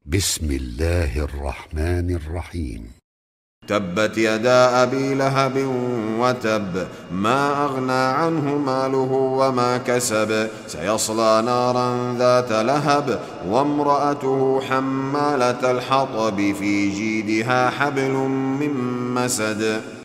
بسم الله الرحمن الرحيم. تبت يدا أبي لهب وتب، ما أغنى عنه ماله وما كسب، سيصلى نارا ذات لهب، وامرأته حمالة الحطب، في جيدها حبل من مسد.